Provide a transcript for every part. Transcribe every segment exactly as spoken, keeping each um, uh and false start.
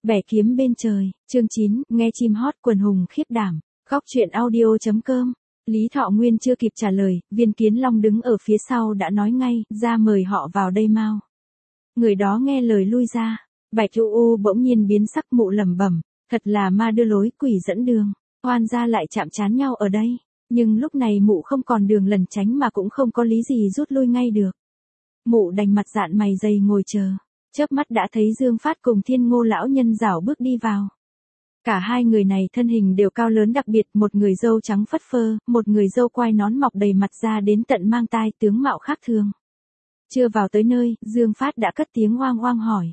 Bẻ kiếm bên trời, chương chín, nghe chim hót quần hùng khiếp đảm. Góc truyện audio.com. Lý Thọ Nguyên chưa kịp trả lời, Viên Kiến Long đứng ở phía sau đã nói ngay, ra mời họ vào đây mau. Người đó nghe lời lui ra. Bạch U U bỗng nhiên biến sắc, mụ lẩm bẩm, thật là ma đưa lối, quỷ dẫn đường, oan gia lại chạm trán nhau ở đây. Nhưng lúc này mụ không còn đường lẩn tránh mà cũng không có lý gì rút lui ngay được. Mụ đành mặt dạn mày dày ngồi chờ. Chớp mắt đã thấy Dương Phát cùng Thiên Ngô lão nhân rảo bước đi vào. Cả hai người này thân hình đều cao lớn đặc biệt, một người râu trắng phất phơ, một người râu quai nón mọc đầy mặt ra đến tận mang tai, tướng mạo khác thường. Chưa vào tới nơi, Dương Phát đã cất tiếng oang oang hỏi.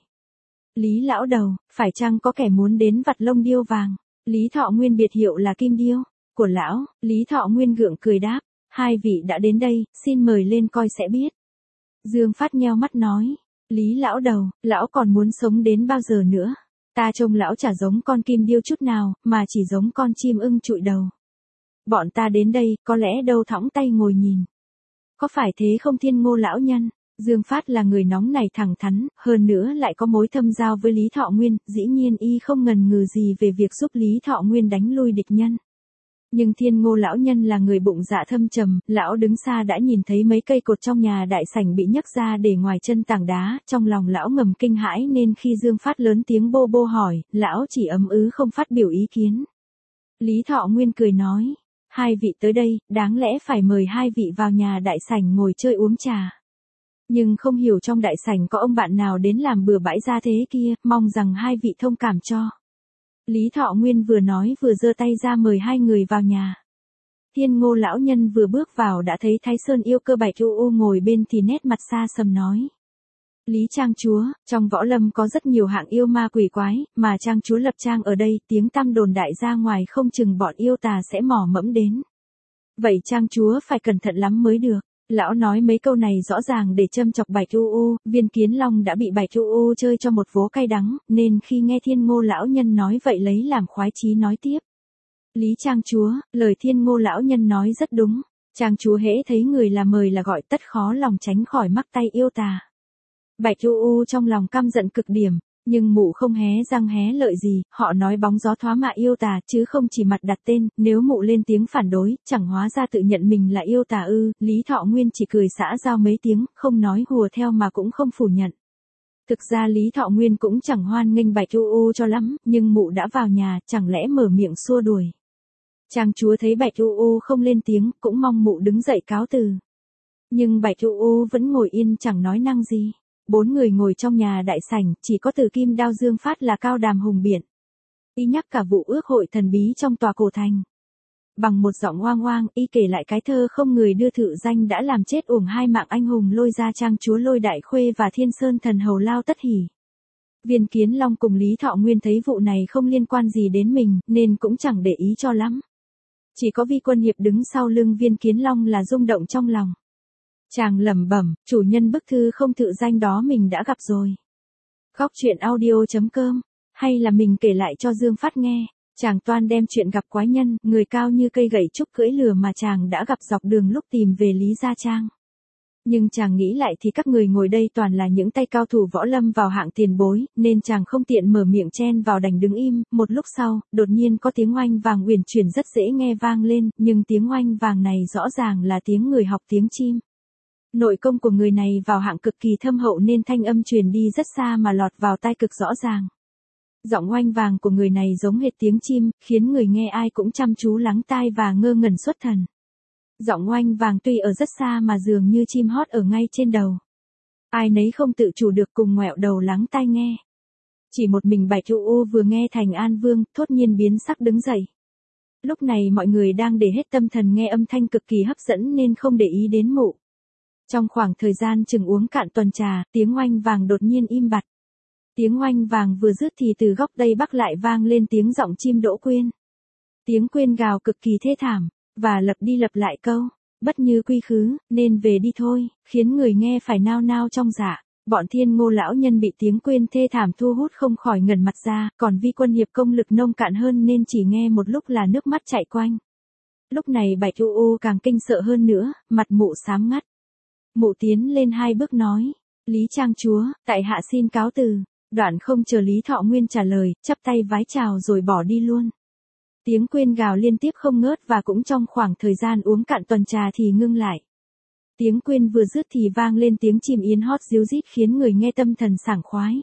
Lý lão đầu, phải chăng có kẻ muốn đến vặt lông điêu vàng? Lý Thọ Nguyên biệt hiệu là Kim Điêu. Của lão, Lý Thọ Nguyên gượng cười đáp, hai vị đã đến đây, xin mời lên coi sẽ biết. Dương Phát nheo mắt nói. Lý lão đầu, lão còn muốn sống đến bao giờ nữa? Ta trông lão chả giống con kim điêu chút nào, mà chỉ giống con chim ưng trụi đầu. Bọn ta đến đây, có lẽ đâu thõng tay ngồi nhìn. Có phải thế không Thiên Ngô lão nhân? Dương Phát là người nóng này thẳng thắn, hơn nữa lại có mối thâm giao với Lý Thọ Nguyên, dĩ nhiên y không ngần ngừ gì về việc giúp Lý Thọ Nguyên đánh lui địch nhân. Nhưng Thiên Ngô lão nhân là người bụng dạ thâm trầm, lão đứng xa đã nhìn thấy mấy cây cột trong nhà đại sảnh bị nhấc ra để ngoài chân tảng đá, trong lòng lão ngầm kinh hãi nên khi Dương Phát lớn tiếng bô bô hỏi, lão chỉ ấm ứ không phát biểu ý kiến. Lý Thọ Nguyên cười nói, hai vị tới đây, đáng lẽ phải mời hai vị vào nhà đại sảnh ngồi chơi uống trà. Nhưng không hiểu trong đại sảnh có ông bạn nào đến làm bừa bãi ra thế kia, mong rằng hai vị thông cảm cho. Lý Thọ Nguyên vừa nói vừa giơ tay ra mời hai người vào nhà. Thiên Ngô lão nhân vừa bước vào đã thấy Thái Sơn yêu cơ Bạch U U ngồi bên thì nét mặt xa sầm nói. Lý Trang Chúa, trong võ lâm có rất nhiều hạng yêu ma quỷ quái, mà Trang Chúa lập trang ở đây, tiếng tăm đồn đại ra ngoài không chừng bọn yêu tà sẽ mò mẫm đến. Vậy Trang Chúa phải cẩn thận lắm mới được. Lão nói mấy câu này rõ ràng để châm chọc Bạch U U, Viên Kiến Long đã bị Bạch U U chơi cho một vố cay đắng, nên khi nghe Thiên Ngô lão nhân nói vậy lấy làm khoái chí nói tiếp. Lý Trang Chúa, lời Thiên Ngô lão nhân nói rất đúng, Trang Chúa hễ thấy người là mời là gọi tất khó lòng tránh khỏi mắc tay yêu tà. Bạch U U trong lòng căm giận cực điểm, nhưng mụ không hé răng hé lợi gì, họ nói bóng gió thoá mạ yêu tà chứ không chỉ mặt đặt tên, nếu mụ lên tiếng phản đối, chẳng hóa ra tự nhận mình là yêu tà ư. Lý Thọ Nguyên chỉ cười xã giao mấy tiếng, không nói hùa theo mà cũng không phủ nhận. Thực ra Lý Thọ Nguyên cũng chẳng hoan nghênh Bạch U U cho lắm, nhưng mụ đã vào nhà, chẳng lẽ mở miệng xua đuổi. Trang Chúa thấy Bạch U U không lên tiếng, cũng mong mụ đứng dậy cáo từ. Nhưng Bạch U U vẫn ngồi yên chẳng nói năng gì. Bốn người ngồi trong nhà đại sảnh, chỉ có Từ Kim Đao Dương Phát là cao đàm hùng biện. Y nhắc cả vụ ước hội thần bí trong tòa cổ thành. Bằng một giọng oang oang, y kể lại cái thơ không người đưa thự danh đã làm chết uổng hai mạng anh hùng Lôi Gia Trang Chúa Lôi Đại Khuê và Thiên Sơn thần hầu Lao Tất Hỉ. Viên Kiến Long cùng Lý Thọ Nguyên thấy vụ này không liên quan gì đến mình, nên cũng chẳng để ý cho lắm. Chỉ có Vi Quân Hiệp đứng sau lưng Viên Kiến Long là rung động trong lòng. Chàng lẩm bẩm, chủ nhân bức thư không tự danh đó mình đã gặp rồi. Góc truyện audio.com, hay là mình kể lại cho Dương Phát nghe. Chàng toan đem chuyện gặp quái nhân, người cao như cây gậy trúc cưỡi lừa mà chàng đã gặp dọc đường lúc tìm về Lý Gia Trang. Nhưng chàng nghĩ lại thì các người ngồi đây toàn là những tay cao thủ võ lâm vào hạng tiền bối, nên chàng không tiện mở miệng chen vào đành đứng im. Một lúc sau, đột nhiên có tiếng oanh vàng uyển chuyển rất dễ nghe vang lên, nhưng tiếng oanh vàng này rõ ràng là tiếng người học tiếng chim. Nội công của người này vào hạng cực kỳ thâm hậu nên thanh âm truyền đi rất xa mà lọt vào tai cực rõ ràng. Giọng oanh vàng của người này giống hệt tiếng chim, khiến người nghe ai cũng chăm chú lắng tai và ngơ ngẩn xuất thần. Giọng oanh vàng tuy ở rất xa mà dường như chim hót ở ngay trên đầu. Ai nấy không tự chủ được cùng ngoẹo đầu lắng tai nghe. Chỉ một mình Bạch U U vừa nghe Thành An Vương, thốt nhiên biến sắc đứng dậy. Lúc này mọi người đang để hết tâm thần nghe âm thanh cực kỳ hấp dẫn nên không để ý đến mụ. Trong khoảng thời gian chừng uống cạn tuần trà, tiếng oanh vàng đột nhiên im bặt. Tiếng oanh vàng vừa dứt thì từ góc Tây Bắc lại vang lên tiếng giọng chim đỗ quyên. Tiếng quyên gào cực kỳ thê thảm, và lặp đi lặp lại câu, bất như quy khứ, nên về đi thôi, khiến người nghe phải nao nao trong dạ. Bọn Thiên Ngô lão nhân bị tiếng quyên thê thảm thu hút không khỏi ngẩn mặt ra, còn Vi Quân Hiệp công lực nông cạn hơn nên chỉ nghe một lúc là nước mắt chảy quanh. Lúc này Bạch U U càng kinh sợ hơn nữa, mặt mụ xám ngắt. Mụ tiến lên hai bước nói, Lý Trang Chúa, tại hạ xin cáo từ. Đoạn không chờ Lý Thọ Nguyên trả lời, chắp tay vái chào rồi bỏ đi luôn. Tiếng quên gào liên tiếp không ngớt và cũng trong khoảng thời gian uống cạn tuần trà thì ngưng lại. Tiếng quên vừa dứt thì vang lên tiếng chim yến hót ríu rít khiến người nghe tâm thần sảng khoái.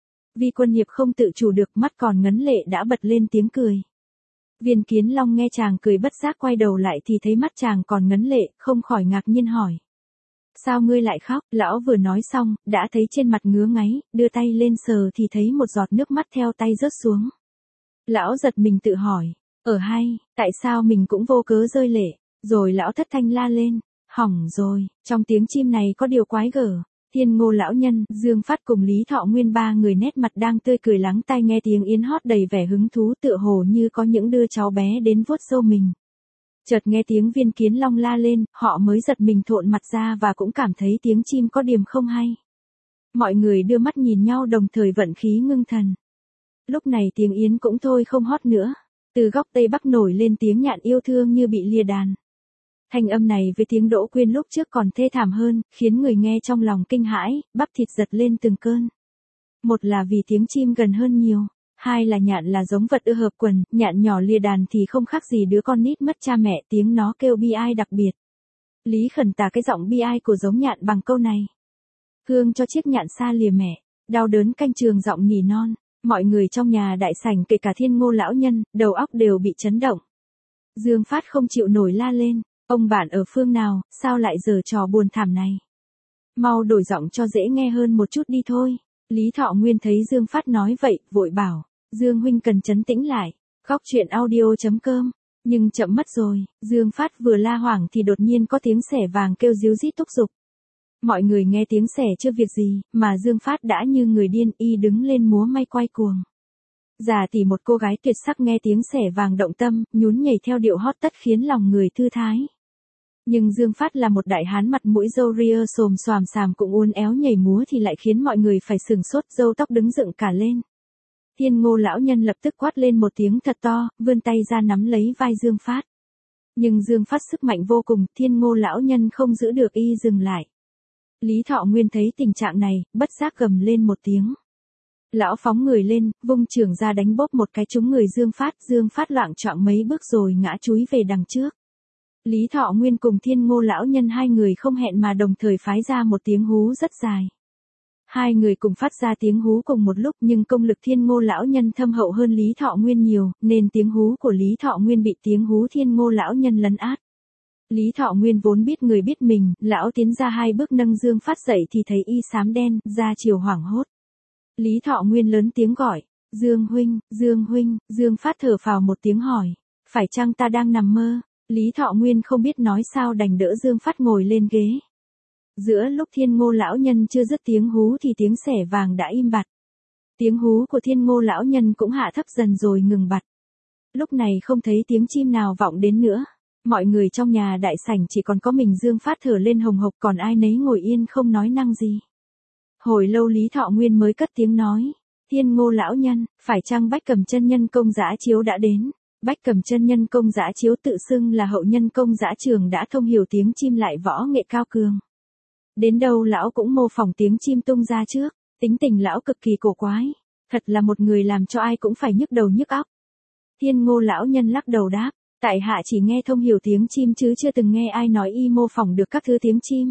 Vi Quân Hiệp không tự chủ được, mắt còn ngấn lệ đã bật lên tiếng cười. Viên Kiến Long nghe chàng cười bất giác quay đầu lại thì thấy mắt chàng còn ngấn lệ, không khỏi ngạc nhiên hỏi. Sao ngươi lại khóc? Lão vừa nói xong, đã thấy trên mặt ngứa ngáy, đưa tay lên sờ thì thấy một giọt nước mắt theo tay rớt xuống. Lão giật mình tự hỏi, ở hay, tại sao mình cũng vô cớ rơi lệ, rồi lão thất thanh la lên, hỏng rồi, trong tiếng chim này có điều quái gở. Thiên Ngô lão nhân, Dương Phát cùng Lý Thọ Nguyên ba người nét mặt đang tươi cười lắng tai nghe tiếng yến hót đầy vẻ hứng thú tựa hồ như có những đứa cháu bé đến vuốt râu mình. Chợt nghe tiếng Viên Kiến Long la lên, họ mới giật mình thộn mặt ra và cũng cảm thấy tiếng chim có điểm không hay. Mọi người đưa mắt nhìn nhau đồng thời vận khí ngưng thần. Lúc này tiếng yến cũng thôi không hót nữa. Từ góc Tây Bắc nổi lên tiếng nhạn yêu thương như bị lìa đàn. Thanh âm này với tiếng Đỗ Quyên lúc trước còn thê thảm hơn, khiến người nghe trong lòng kinh hãi, bắp thịt giật lên từng cơn. Một là vì tiếng chim gần hơn nhiều, hai là nhạn là giống vật ưa hợp quần, nhạn nhỏ lìa đàn thì không khác gì đứa con nít mất cha mẹ, tiếng nó kêu bi ai đặc biệt. Lý khẩn tả cái giọng bi ai của giống nhạn bằng câu này. Hương cho chiếc nhạn xa lìa mẹ, đau đớn canh trường giọng nỉ non, mọi người trong nhà đại sảnh kể cả Thiên Ngô lão nhân, đầu óc đều bị chấn động. Dương Phát không chịu nổi la lên. Ông bạn ở phương nào, sao lại giở trò buồn thảm này? Mau đổi giọng cho dễ nghe hơn một chút đi thôi. Lý Thọ Nguyên thấy Dương Phát nói vậy, vội bảo, Dương huynh cần trấn tĩnh lại. Góc truyện audio chấm com. Nhưng chậm mất rồi, Dương Phát vừa la hoảng thì đột nhiên có tiếng xẻ vàng kêu ríu rít thúc giục. Mọi người nghe tiếng xẻ chưa việc gì, mà Dương Phát đã như người điên y đứng lên múa may quay cuồng. Già tỷ một cô gái tuyệt sắc nghe tiếng xẻ vàng động tâm, nhún nhảy theo điệu hót tất khiến lòng người thư thái. Nhưng Dương Phát là một đại hán mặt mũi râu ria xồm xoàm xàm cũng uốn éo nhảy múa thì lại khiến mọi người phải sừng sốt, râu tóc đứng dựng cả lên. Thiên Ngô lão nhân lập tức quát lên một tiếng thật to, vươn tay ra nắm lấy vai Dương Phát. Nhưng Dương Phát sức mạnh vô cùng, Thiên Ngô lão nhân không giữ được y dừng lại. Lý Thọ Nguyên thấy tình trạng này, bất giác gầm lên một tiếng. Lão phóng người lên, vung chưởng ra đánh bóp một cái trúng người Dương Phát, Dương Phát loạng choạng mấy bước rồi ngã chúi về đằng trước. Lý Thọ Nguyên cùng Thiên Ngô lão nhân hai người không hẹn mà đồng thời phái ra một tiếng hú rất dài. Hai người cùng phát ra tiếng hú cùng một lúc nhưng công lực Thiên Ngô lão nhân thâm hậu hơn Lý Thọ Nguyên nhiều, nên tiếng hú của Lý Thọ Nguyên bị tiếng hú Thiên Ngô lão nhân lấn át. Lý Thọ Nguyên vốn biết người biết mình, lão tiến ra hai bước nâng Dương Phát dậy thì thấy y xám đen, da chiều hoảng hốt. Lý Thọ Nguyên lớn tiếng gọi, Dương huynh, Dương huynh, Dương Phát thở phào một tiếng hỏi, phải chăng ta đang nằm mơ? Lý Thọ Nguyên không biết nói sao đành đỡ Dương Phát ngồi lên ghế. Giữa lúc Thiên Ngô lão nhân chưa dứt tiếng hú thì tiếng xẻ vàng đã im bặt. Tiếng hú của Thiên Ngô lão nhân cũng hạ thấp dần rồi ngừng bặt. Lúc này không thấy tiếng chim nào vọng đến nữa. Mọi người trong nhà đại sảnh chỉ còn có mình Dương Phát thở lên hồng hộc, còn ai nấy ngồi yên không nói năng gì. Hồi lâu Lý Thọ Nguyên mới cất tiếng nói, Thiên Ngô lão nhân, phải chăng Bách Cầm chân nhân công dã chiếu đã đến? Bách Cầm chân nhân công dã chiếu tự xưng là hậu nhân công dã trường đã thông hiểu tiếng chim lại võ nghệ cao cường. Đến đâu lão cũng mô phỏng tiếng chim tung ra trước, tính tình lão cực kỳ cổ quái, thật là một người làm cho ai cũng phải nhức đầu nhức óc. Thiên Ngô lão nhân lắc đầu đáp, tại hạ chỉ nghe thông hiểu tiếng chim chứ chưa từng nghe ai nói y mô phỏng được các thứ tiếng chim.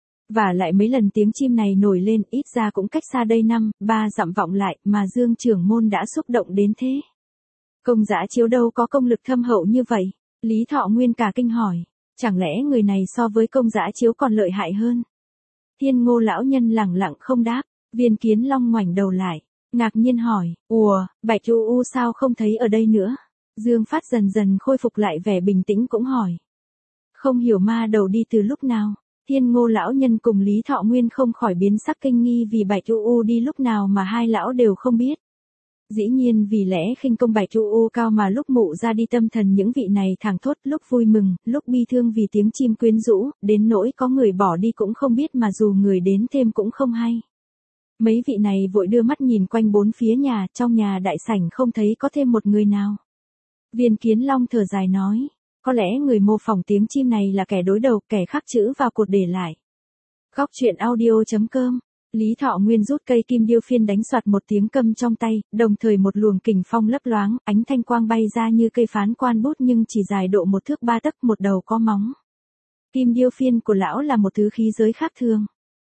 Và lại mấy lần tiếng chim này nổi lên ít ra cũng cách xa đây năm, ba dặm vọng lại mà Dương trưởng môn đã xúc động đến thế. Công dã chiếu đâu có công lực thâm hậu như vậy? Lý Thọ Nguyên cả kinh hỏi, chẳng lẽ người này so với công dã chiếu còn lợi hại hơn? Thiên Ngô lão nhân lẳng lặng không đáp, Viên Kiến Long ngoảnh đầu lại, ngạc nhiên hỏi, ùa, Bạch U U sao không thấy ở đây nữa? Dương Phát dần dần khôi phục lại vẻ bình tĩnh cũng hỏi. Không hiểu ma đầu đi từ lúc nào? Thiên Ngô lão nhân cùng Lý Thọ Nguyên không khỏi biến sắc kinh nghi vì Bạch U U đi lúc nào mà hai lão đều không biết. Dĩ nhiên vì lẽ khinh công Bạch U U cao mà lúc mụ ra đi tâm thần những vị này thẳng thốt, lúc vui mừng, lúc bi thương vì tiếng chim quyến rũ, đến nỗi có người bỏ đi cũng không biết mà dù người đến thêm cũng không hay. Mấy vị này vội đưa mắt nhìn quanh bốn phía nhà, trong nhà đại sảnh không thấy có thêm một người nào. Viên Kiến Long thở dài nói, có lẽ người mô phỏng tiếng chim này là kẻ đối đầu, kẻ khắc chữ vào cột để lại. Góc truyện audio chấm com Lý Thọ Nguyên rút cây kim điêu phiên đánh soạt một tiếng câm trong tay, đồng thời một luồng kình phong lấp loáng, ánh thanh quang bay ra như cây phán quan bút nhưng chỉ dài độ một thước ba tấc, một đầu có móng. Kim điêu phiên của lão là một thứ khí giới khác thường.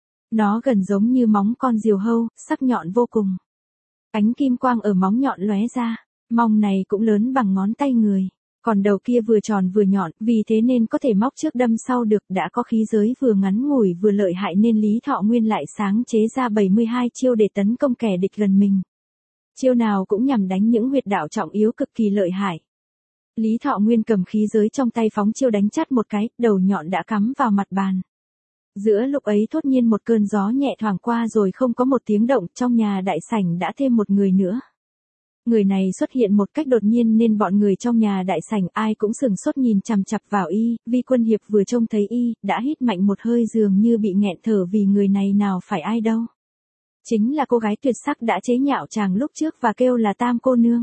Nó gần giống như móng con diều hâu, sắc nhọn vô cùng. Ánh kim quang ở móng nhọn lóe ra, móng này cũng lớn bằng ngón tay người. Còn đầu kia vừa tròn vừa nhọn, vì thế nên có thể móc trước đâm sau được, đã có khí giới vừa ngắn ngủi vừa lợi hại nên Lý Thọ Nguyên lại sáng chế ra bảy mươi hai chiêu để tấn công kẻ địch gần mình. Chiêu nào cũng nhằm đánh những huyệt đạo trọng yếu cực kỳ lợi hại. Lý Thọ Nguyên cầm khí giới trong tay phóng chiêu đánh chát một cái, đầu nhọn đã cắm vào mặt bàn. Giữa lúc ấy thốt nhiên một cơn gió nhẹ thoảng qua rồi không có một tiếng động, trong nhà đại sảnh đã thêm một người nữa. Người này xuất hiện một cách đột nhiên nên bọn người trong nhà đại sảnh ai cũng sửng sốt nhìn chằm chằm vào y, Vi Quân Hiệp vừa trông thấy y, đã hít mạnh một hơi dường như bị nghẹn thở vì người này nào phải ai đâu. Chính là cô gái tuyệt sắc đã chế nhạo chàng lúc trước và kêu là Tam cô nương.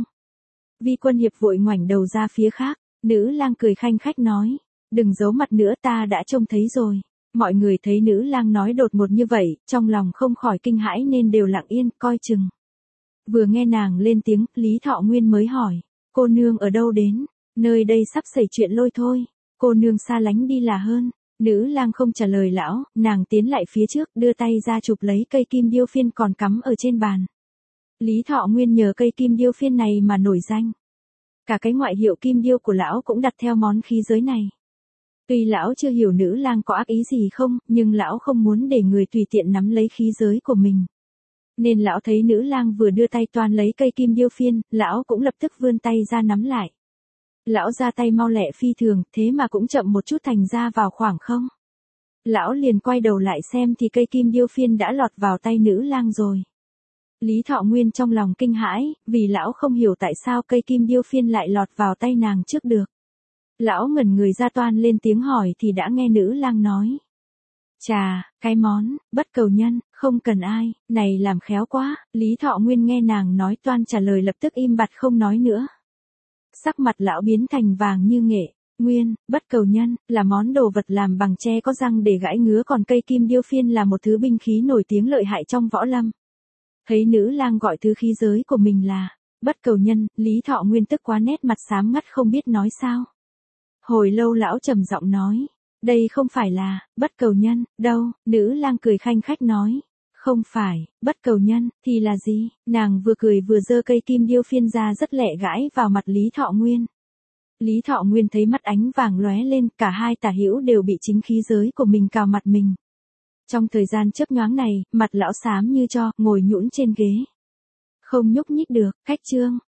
Vi Quân Hiệp vội ngoảnh đầu ra phía khác, nữ lang cười khanh khách nói, đừng giấu mặt nữa, ta đã trông thấy rồi. Mọi người thấy nữ lang nói đột ngột như vậy, trong lòng không khỏi kinh hãi nên đều lặng yên, coi chừng. Vừa nghe nàng lên tiếng, Lý Thọ Nguyên mới hỏi, cô nương ở đâu đến, nơi đây sắp xảy chuyện lôi thôi, cô nương xa lánh đi là hơn. Nữ lang không trả lời lão, nàng tiến lại phía trước, đưa tay ra chụp lấy cây kim điêu phiên còn cắm ở trên bàn. Lý Thọ Nguyên nhờ cây kim điêu phiên này mà nổi danh. Cả cái ngoại hiệu kim điêu của lão cũng đặt theo món khí giới này. Tuy lão chưa hiểu nữ lang có ác ý gì không, nhưng lão không muốn để người tùy tiện nắm lấy khí giới của mình. Nên lão thấy nữ lang vừa đưa tay toan lấy cây kim điêu phiên, lão cũng lập tức vươn tay ra nắm lại. Lão ra tay mau lẹ phi thường, thế mà cũng chậm một chút thành ra vào khoảng không. Lão liền quay đầu lại xem thì cây kim điêu phiên đã lọt vào tay nữ lang rồi. Lý Thọ Nguyên trong lòng kinh hãi, vì lão không hiểu tại sao cây kim điêu phiên lại lọt vào tay nàng trước được. Lão ngẩn người ra toan lên tiếng hỏi thì đã nghe nữ lang nói. Chà, cái món, bất cầu nhân, không cần ai, này làm khéo quá. Lý Thọ Nguyên nghe nàng nói toan trả lời lập tức im bặt không nói nữa. Sắc mặt lão biến thành vàng như nghệ. Nguyên, bất cầu nhân, là món đồ vật làm bằng tre có răng để gãi ngứa, còn cây kim điêu phiên là một thứ binh khí nổi tiếng lợi hại trong võ lâm. Thấy nữ lang gọi thứ khí giới của mình là bất cầu nhân, Lý Thọ Nguyên tức quá nét mặt xám ngắt không biết nói sao. Hồi lâu lão trầm giọng nói, đây không phải là bất cầu nhân, đâu. Nữ lang cười khanh khách nói, không phải bất cầu nhân, thì là gì? Nàng vừa cười vừa giơ cây kim điêu phiên ra rất lẹ gãi vào mặt Lý Thọ Nguyên. Lý Thọ Nguyên thấy mắt ánh vàng lóe lên, cả hai tả hữu đều bị chính khí giới của mình cào mặt mình. Trong thời gian chớp nhoáng này, mặt lão xám như tro, ngồi nhũn trên ghế. Không nhúc nhích được, khách trương,